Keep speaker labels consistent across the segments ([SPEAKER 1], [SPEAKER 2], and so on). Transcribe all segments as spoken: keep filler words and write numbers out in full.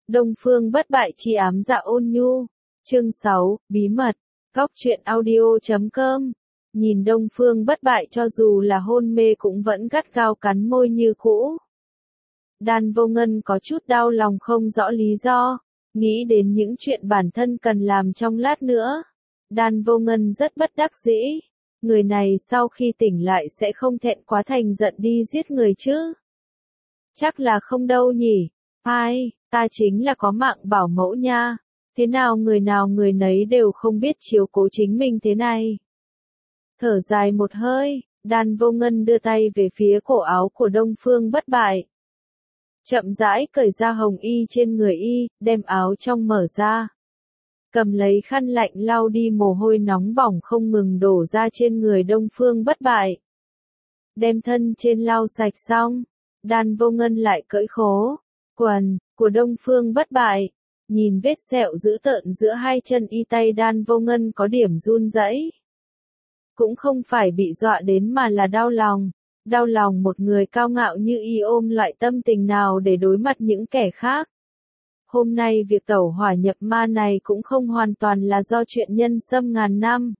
[SPEAKER 1] Đông Phương Bất Bại chi ám dạ ôn nhu. Chương sáu, bí mật. Góc truyện audio chấm com. Nhìn Đông Phương Bất Bại cho dù là hôn mê cũng vẫn gắt gao cắn môi như cũ. Đan Vô Ngân có chút đau lòng không rõ lý do, nghĩ đến những chuyện bản thân cần làm trong lát nữa. Đan Vô Ngân rất bất đắc dĩ. Người này sau khi tỉnh lại sẽ không thẹn quá thành giận đi giết người chứ? Chắc là không đâu nhỉ. Ai, ta chính là có mạng bảo mẫu nha. Thế nào người nào người nấy đều không biết chiếu cố chính mình thế này. Thở dài một hơi, Đan Vô Ngân đưa tay về phía cổ áo của Đông Phương Bất Bại. Chậm rãi cởi ra hồng y trên người y, đem áo trong mở ra. Cầm lấy khăn lạnh lau đi mồ hôi nóng bỏng không ngừng đổ ra trên người Đông Phương Bất Bại. Đem thân trên lau sạch xong, Đan Vô Ngân lại cởi khố quần của Đông Phương Bất Bại. Nhìn vết sẹo dữ tợn giữa hai chân y, tay Đan Vô Ngân có điểm run rẩy. Cũng không phải bị dọa đến mà là đau lòng. Đau lòng một người cao ngạo như y ôm loại tâm tình nào để đối mặt những kẻ khác. Hôm nay việc tẩu hỏa nhập ma này cũng không hoàn toàn là do chuyện nhân xâm ngàn năm.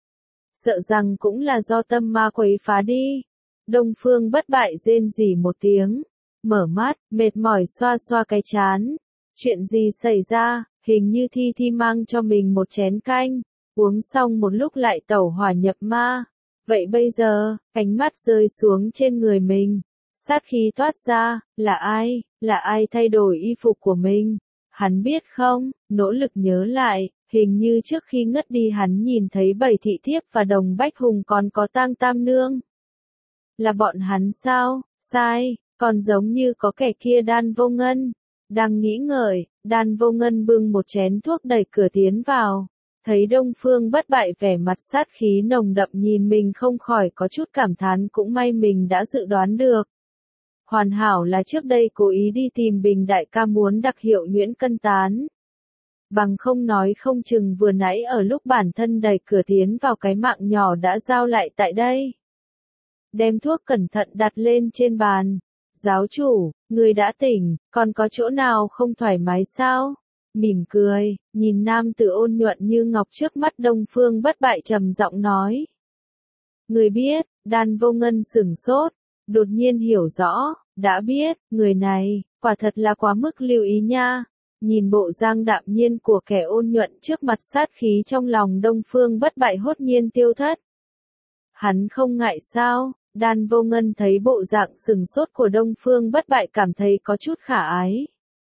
[SPEAKER 1] Sợ rằng cũng là do tâm ma quấy phá đi. Đông Phương Bất Bại rên rỉ một tiếng. Mở mắt, mệt mỏi xoa xoa cái trán. Chuyện gì xảy ra, hình như Thi Thi mang cho mình một chén canh. Uống xong một lúc lại tẩu hỏa nhập ma. Vậy bây giờ, ánh mắt rơi xuống trên người mình. Sát khí toát ra, là ai, là ai thay đổi y phục của mình? Hắn biết không, nỗ lực nhớ lại, hình như trước khi ngất đi hắn nhìn thấy bảy thị thiếp và Đồng Bách Hùng còn có Tang Tam Nương. Là bọn hắn sao? Sai, còn giống như có kẻ kia. Đan Vô Ngân đang nghĩ ngợi, Đan Vô Ngân bưng một chén thuốc đẩy cửa tiến vào. Thấy Đông Phương Bất Bại vẻ mặt sát khí nồng đậm nhìn mình không khỏi có chút cảm thán, cũng may mình đã dự đoán được. Hoàn hảo là trước đây cố ý đi tìm Bình đại ca muốn đặc hiệu nhuyễn cân tán. Bằng không nói không chừng vừa nãy ở lúc bản thân đẩy cửa tiến vào cái mạng nhỏ đã giao lại tại đây. Đem thuốc cẩn thận đặt lên trên bàn. Giáo chủ, người đã tỉnh, còn có chỗ nào không thoải mái sao? Mỉm cười, nhìn nam tử ôn nhuận như ngọc trước mắt Đông Phương Bất Bại trầm giọng nói. Người biết, Đan Vô Ngân sửng sốt, đột nhiên hiểu rõ, đã biết, người này, quả thật là quá mức lưu ý nha. Nhìn bộ dáng đạm nhiên của kẻ ôn nhuận trước mặt, sát khí trong lòng Đông Phương Bất Bại hốt nhiên tiêu thất. Hắn không ngại sao? Đan Vô Ngân thấy bộ dạng sừng sốt của Đông Phương Bất Bại cảm thấy có chút khả ái.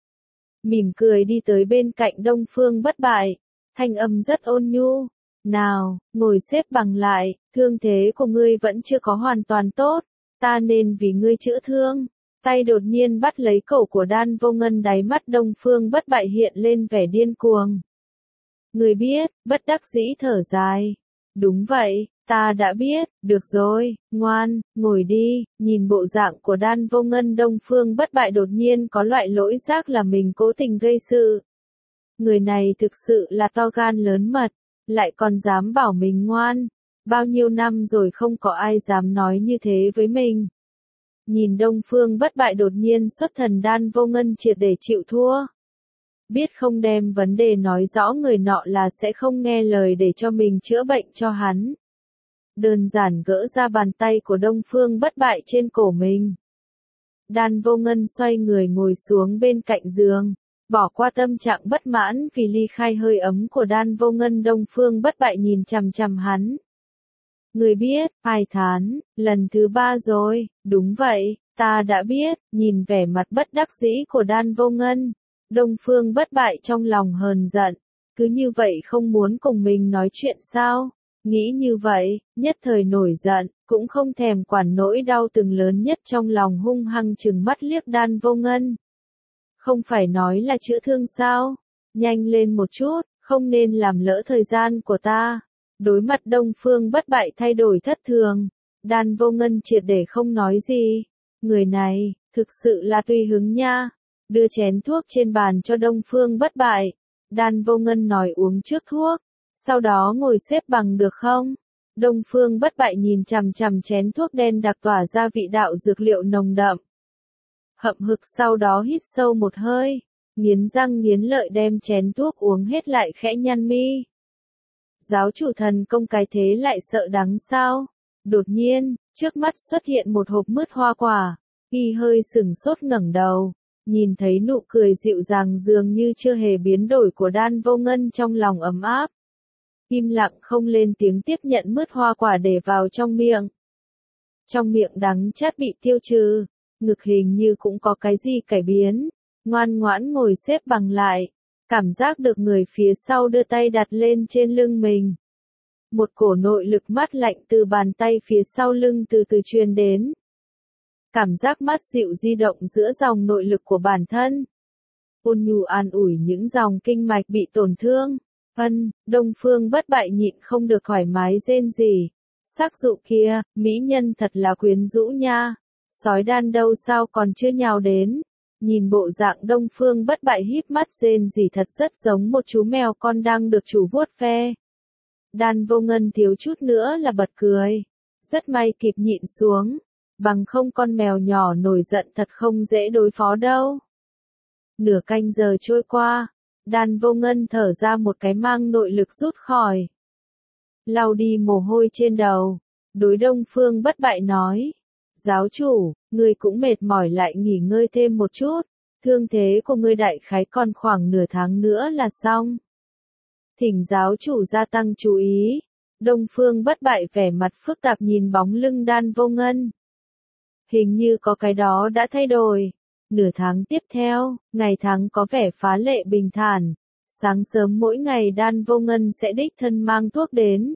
[SPEAKER 1] Mỉm cười đi tới bên cạnh Đông Phương Bất Bại, thanh âm rất ôn nhu. Nào, ngồi xếp bằng lại, thương thế của ngươi vẫn chưa có hoàn toàn tốt, ta nên vì ngươi chữa thương. Tay đột nhiên bắt lấy cổ của Đan Vô Ngân, đáy mắt Đông Phương Bất Bại hiện lên vẻ điên cuồng. Người biết, bất đắc dĩ thở dài. Đúng vậy, ta đã biết, được rồi, ngoan, ngồi đi. Nhìn bộ dạng của Đan Vô Ngân, Đông Phương Bất Bại đột nhiên có loại lỗi giác là mình cố tình gây sự. Người này thực sự là to gan lớn mật, lại còn dám bảo mình ngoan. Bao nhiêu năm rồi không có ai dám nói như thế với mình. Nhìn Đông Phương Bất Bại đột nhiên xuất thần, Đan Vô Ngân triệt để chịu thua. Biết không đem vấn đề nói rõ người nọ là sẽ không nghe lời để cho mình chữa bệnh cho hắn. Đơn giản gỡ ra bàn tay của Đông Phương Bất Bại trên cổ mình. Đan Vô Ngân xoay người ngồi xuống bên cạnh giường, bỏ qua tâm trạng bất mãn vì ly khai hơi ấm của Đan Vô Ngân. Đông Phương Bất Bại nhìn chằm chằm hắn. Người biết, ai thán, lần thứ ba rồi, đúng vậy, ta đã biết. Nhìn vẻ mặt bất đắc dĩ của Đan Vô Ngân, Đông Phương Bất Bại trong lòng hờn giận, cứ như vậy không muốn cùng mình nói chuyện sao? Nghĩ như vậy, nhất thời nổi giận, cũng không thèm quản nỗi đau từng lớn nhất trong lòng, hung hăng trừng mắt liếc Đan Vô Ngân. Không phải nói là chữa thương sao? Nhanh lên một chút, không nên làm lỡ thời gian của ta. Đối mặt Đông Phương Bất Bại thay đổi thất thường, Đan Vô Ngân triệt để không nói gì. Người này, thực sự là tùy hứng nha. Đưa chén thuốc trên bàn cho Đông Phương Bất Bại. Đan Vô Ngân nói uống trước thuốc, sau đó ngồi xếp bằng được không? Đông Phương Bất Bại nhìn chằm chằm chén thuốc đen đặc tỏa ra vị đạo dược liệu nồng đậm. Hậm hực sau đó hít sâu một hơi. nghiến răng nghiến lợi đem chén thuốc uống hết lại khẽ nhăn mi. Giáo chủ thần công cái thế lại sợ đắng sao? Đột nhiên, trước mắt xuất hiện một hộp mứt hoa quả, y hơi sừng sốt ngẩng đầu, nhìn thấy nụ cười dịu dàng dường như chưa hề biến đổi của Đan Vô Ngân trong lòng ấm áp. Im lặng không lên tiếng tiếp nhận mứt hoa quả để vào trong miệng. Trong miệng đắng chát bị tiêu trừ, ngực hình như cũng có cái gì cải biến, ngoan ngoãn ngồi xếp bằng lại, cảm giác được người phía sau đưa tay đặt lên trên lưng mình. Một cổ nội lực mát lạnh từ bàn tay phía sau lưng từ từ truyền đến. Cảm giác mát dịu di động giữa dòng nội lực của bản thân. Ôn nhu an ủi những dòng kinh mạch bị tổn thương. Ân, Đông Phương Bất Bại nhịn không được thoải mái rên rỉ. Sắc dụ kia, mỹ nhân thật là quyến rũ nha. Sói đan đâu sao còn chưa nhào đến. Nhìn bộ dạng Đông Phương Bất Bại híp mắt rên rỉ thật rất giống một chú mèo con đang được chủ vuốt ve. Đan Vô Ngân thiếu chút nữa là bật cười. Rất may kịp nhịn xuống. Bằng không con mèo nhỏ nổi giận thật không dễ đối phó đâu. Nửa canh giờ trôi qua, Đan Vô Ngân thở ra một cái mang nội lực rút khỏi. Lau đi mồ hôi trên đầu, đối Đông Phương Bất Bại nói. Giáo chủ, ngươi cũng mệt mỏi lại nghỉ ngơi thêm một chút, thương thế của ngươi đại khái còn khoảng nửa tháng nữa là xong. Thỉnh giáo chủ gia tăng chú ý. Đông Phương Bất Bại vẻ mặt phức tạp nhìn bóng lưng Đan Vô Ngân. Hình như có cái đó đã thay đổi. Nửa tháng tiếp theo, ngày tháng có vẻ phá lệ bình thản. Sáng sớm mỗi ngày Đan Vô Ngân sẽ đích thân mang thuốc đến.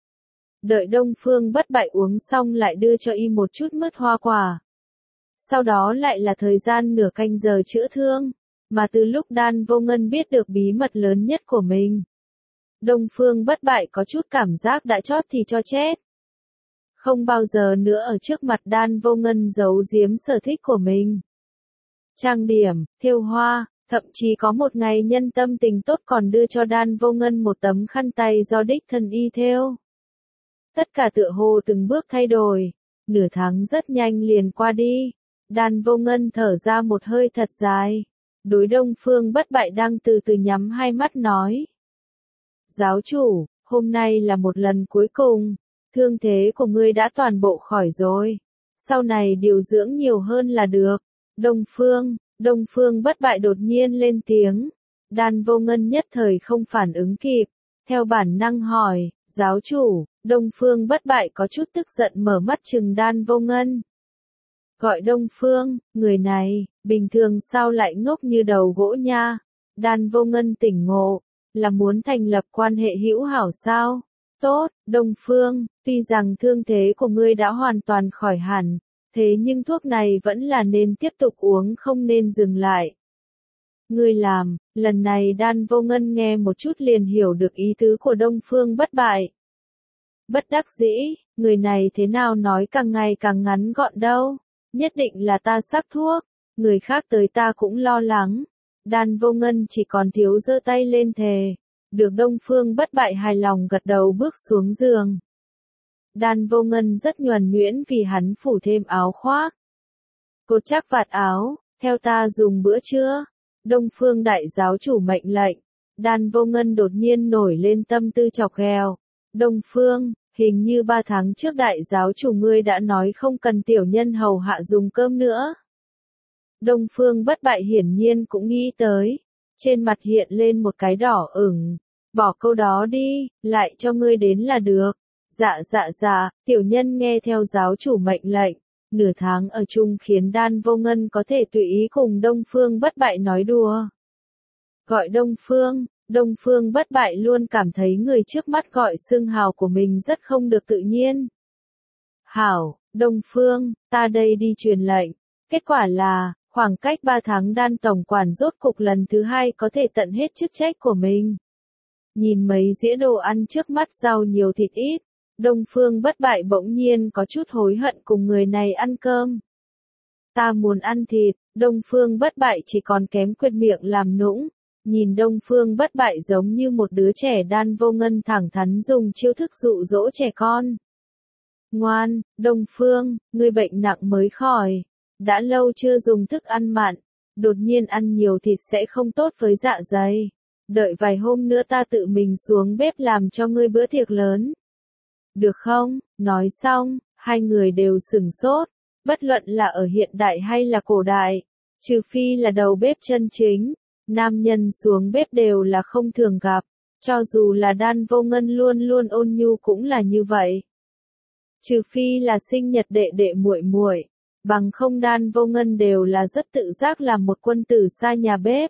[SPEAKER 1] Đợi Đông Phương Bất Bại uống xong lại đưa cho y một chút mứt hoa quả. Sau đó lại là thời gian nửa canh giờ chữa thương. Mà từ lúc Đan Vô Ngân biết được bí mật lớn nhất của mình, Đông Phương Bất Bại có chút cảm giác đã chót thì cho chết. Không bao giờ nữa ở trước mặt Đan Vô Ngân giấu giếm sở thích của mình. Trang điểm, thêu hoa, thậm chí có một ngày nhân tâm tình tốt còn đưa cho Đan Vô Ngân một tấm khăn tay do đích thân y thêu. Tất cả tựa hồ từng bước thay đổi, nửa tháng rất nhanh liền qua đi. Đan Vô Ngân thở ra một hơi thật dài, đối Đông Phương Bất Bại đang từ từ nhắm hai mắt nói. Giáo chủ, hôm nay là một lần cuối cùng. Thương thế của ngươi đã toàn bộ khỏi rồi. Sau này điều dưỡng nhiều hơn là được. Đông Phương, Đông Phương Bất Bại đột nhiên lên tiếng. Đan Vô Ngân nhất thời không phản ứng kịp. Theo bản năng hỏi, giáo chủ, Đông Phương Bất Bại có chút tức giận mở mắt trừng Đan Vô Ngân. Gọi Đông Phương, người này, bình thường sao lại ngốc như đầu gỗ nha. Đan Vô Ngân tỉnh ngộ, là muốn thành lập quan hệ hữu hảo sao? Tốt, Đông Phương, tuy rằng thương thế của ngươi đã hoàn toàn khỏi hẳn, thế nhưng thuốc này vẫn là nên tiếp tục uống không nên dừng lại. Ngươi làm, lần này Đan Vô Ngân nghe một chút liền hiểu được ý tứ của Đông Phương Bất Bại. Bất đắc dĩ, người này thế nào nói càng ngày càng ngắn gọn đâu, nhất định là ta sắc thuốc, người khác tới ta cũng lo lắng. Đan Vô Ngân chỉ còn thiếu giơ tay lên thề. Được Đông Phương Bất Bại hài lòng gật đầu bước xuống giường. Đan Vô Ngân rất nhuần nhuyễn vì hắn phủ thêm áo khoác. Cột chắc vạt áo, theo ta dùng bữa trưa. Đông Phương đại giáo chủ mệnh lệnh. Đan Vô Ngân đột nhiên nổi lên tâm tư chọc ghẹo. Đông Phương, hình như ba tháng trước đại giáo chủ ngươi đã nói không cần tiểu nhân hầu hạ dùng cơm nữa. Đông Phương Bất Bại hiển nhiên cũng nghĩ tới. Trên mặt hiện lên một cái đỏ ửng. Bỏ câu đó đi, lại cho ngươi đến là được. Dạ dạ dạ, tiểu nhân nghe theo giáo chủ mệnh lệnh. Nửa tháng ở chung khiến Đan Vô Ngân có thể tùy ý cùng Đông Phương Bất Bại nói đùa. Gọi Đông Phương, Đông Phương Bất Bại luôn cảm thấy người trước mắt gọi xưng hào của mình rất không được tự nhiên. Hảo, Đông Phương, ta đây đi truyền lệnh. Kết quả là, khoảng cách ba tháng Đan tổng quản rốt cục lần thứ hai có thể tận hết chức trách của mình. Nhìn mấy dĩa đồ ăn trước mắt rau nhiều thịt ít, Đông Phương Bất Bại bỗng nhiên có chút hối hận cùng người này ăn cơm. Ta muốn ăn thịt, Đông Phương Bất Bại chỉ còn kém quệt miệng làm nũng. Nhìn Đông Phương Bất Bại giống như một đứa trẻ. Đan Vô Ngân thẳng thắn dùng chiêu thức dụ dỗ trẻ con. Ngoan, Đông Phương, ngươi bệnh nặng mới khỏi. Đã lâu chưa dùng thức ăn mặn. Đột nhiên ăn nhiều thịt sẽ không tốt với dạ dày. Đợi vài hôm nữa ta tự mình xuống bếp làm cho ngươi bữa tiệc lớn. Được không? Nói xong, hai người đều sửng sốt. Bất luận là ở hiện đại hay là cổ đại, trừ phi là đầu bếp chân chính, nam nhân xuống bếp đều là không thường gặp. Cho dù là Đan Vô Ngân luôn luôn ôn nhu cũng là như vậy. Trừ phi là sinh nhật đệ đệ muội muội, bằng không Đan Vô Ngân đều là rất tự giác làm một quân tử xa nhà bếp.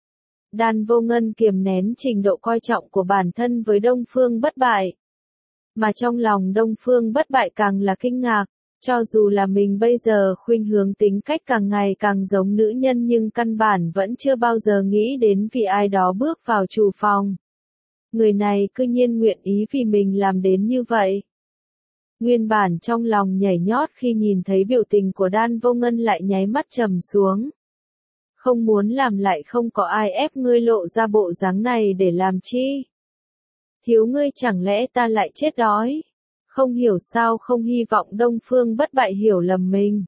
[SPEAKER 1] Đan Vô Ngân kiềm nén trình độ coi trọng của bản thân với Đông Phương Bất Bại. Mà trong lòng Đông Phương Bất Bại càng là kinh ngạc, cho dù là mình bây giờ khuynh hướng tính cách càng ngày càng giống nữ nhân nhưng căn bản vẫn chưa bao giờ nghĩ đến vì ai đó bước vào chủ phòng. Người này cư nhiên nguyện ý vì mình làm đến như vậy. Nguyên bản trong lòng nhảy nhót khi nhìn thấy biểu tình của Đan Vô Ngân lại nháy mắt trầm xuống. Không muốn làm lại không có ai ép ngươi lộ ra bộ dáng này để làm chi. Thiếu ngươi chẳng lẽ ta lại chết đói. Không hiểu sao không hy vọng Đông Phương Bất Bại hiểu lầm mình.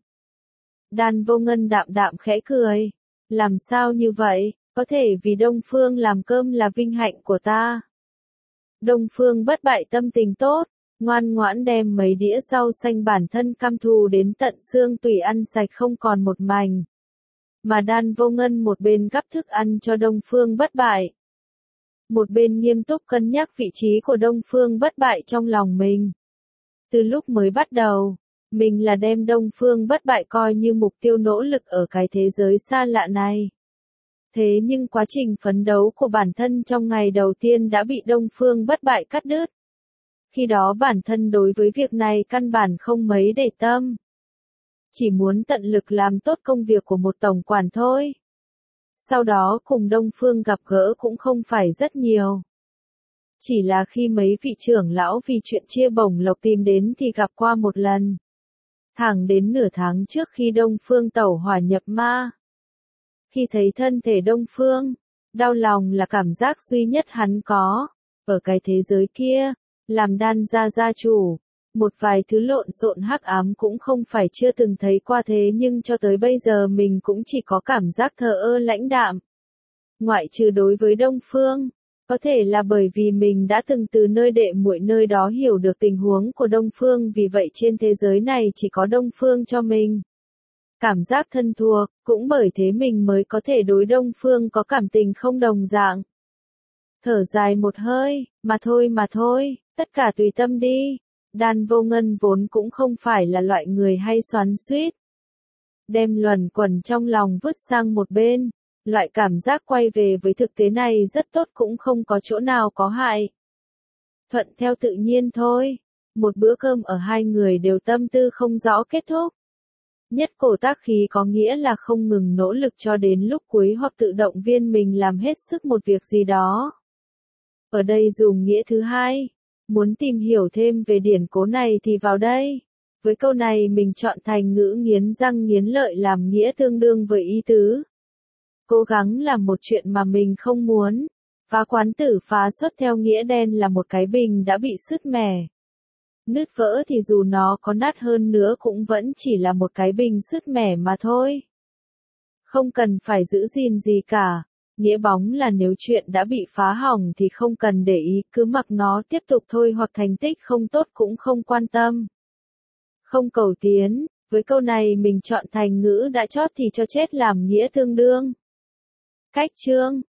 [SPEAKER 1] Đan Vô Ngân đạm đạm khẽ cười. Làm sao như vậy, có thể vì Đông Phương làm cơm là vinh hạnh của ta. Đông Phương Bất Bại tâm tình tốt, ngoan ngoãn đem mấy đĩa rau xanh bản thân căm thù đến tận xương tủy ăn sạch không còn một mảnh. Mà Đan Vô Ngân một bên gắp thức ăn cho Đông Phương Bất Bại. Một bên nghiêm túc cân nhắc vị trí của Đông Phương Bất Bại trong lòng mình. Từ lúc mới bắt đầu, mình là đem Đông Phương Bất Bại coi như mục tiêu nỗ lực ở cái thế giới xa lạ này. Thế nhưng quá trình phấn đấu của bản thân trong ngày đầu tiên đã bị Đông Phương Bất Bại cắt đứt. Khi đó bản thân đối với việc này căn bản không mấy để tâm. Chỉ muốn tận lực làm tốt công việc của một tổng quản thôi. Sau đó cùng Đông Phương gặp gỡ cũng không phải rất nhiều. Chỉ là khi mấy vị trưởng lão vì chuyện chia bổng lộc tìm đến thì gặp qua một lần. Thẳng đến nửa tháng trước khi Đông Phương tẩu hỏa nhập ma. Khi thấy thân thể Đông Phương, đau lòng là cảm giác duy nhất hắn có. Ở cái thế giới kia, làm Đan gia gia chủ, một vài thứ lộn xộn hắc ám cũng không phải chưa từng thấy qua thế nhưng cho tới bây giờ mình cũng chỉ có cảm giác thờ ơ lãnh đạm. Ngoại trừ đối với Đông Phương, có thể là bởi vì mình đã từng từ nơi đệ muội nơi đó hiểu được tình huống của Đông Phương vì vậy trên thế giới này chỉ có Đông Phương cho mình. Cảm giác thân thuộc, cũng bởi thế mình mới có thể đối Đông Phương có cảm tình không đồng dạng. Thở dài một hơi, mà thôi mà thôi, tất cả tùy tâm đi. Đan Vô Ngân vốn cũng không phải là loại người hay xoắn xuýt. Đem luẩn quẩn trong lòng vứt sang một bên, loại cảm giác quay về với thực tế này rất tốt cũng không có chỗ nào có hại. Thuận theo tự nhiên thôi, một bữa cơm ở hai người đều tâm tư không rõ kết thúc. Nhất cổ tác khí có nghĩa là không ngừng nỗ lực cho đến lúc cuối hoặc tự động viên mình làm hết sức một việc gì đó. Ở đây dùng nghĩa thứ hai. Muốn tìm hiểu thêm về điển cố này thì vào đây. Với câu này mình chọn thành ngữ nghiến răng nghiến lợi làm nghĩa tương đương với ý tứ. Cố gắng làm một chuyện mà mình không muốn. Phá quán tử phá xuất theo nghĩa đen là một cái bình đã bị sứt mẻ. Nứt vỡ thì dù nó có nát hơn nữa cũng vẫn chỉ là một cái bình sứt mẻ mà thôi. Không cần phải giữ gìn gì cả. Nghĩa bóng là nếu chuyện đã bị phá hỏng thì không cần để ý, cứ mặc nó tiếp tục thôi hoặc thành tích không tốt cũng không quan tâm. Không cầu tiến, với câu này mình chọn thành ngữ đã chót thì cho chết làm nghĩa tương đương. Cách chương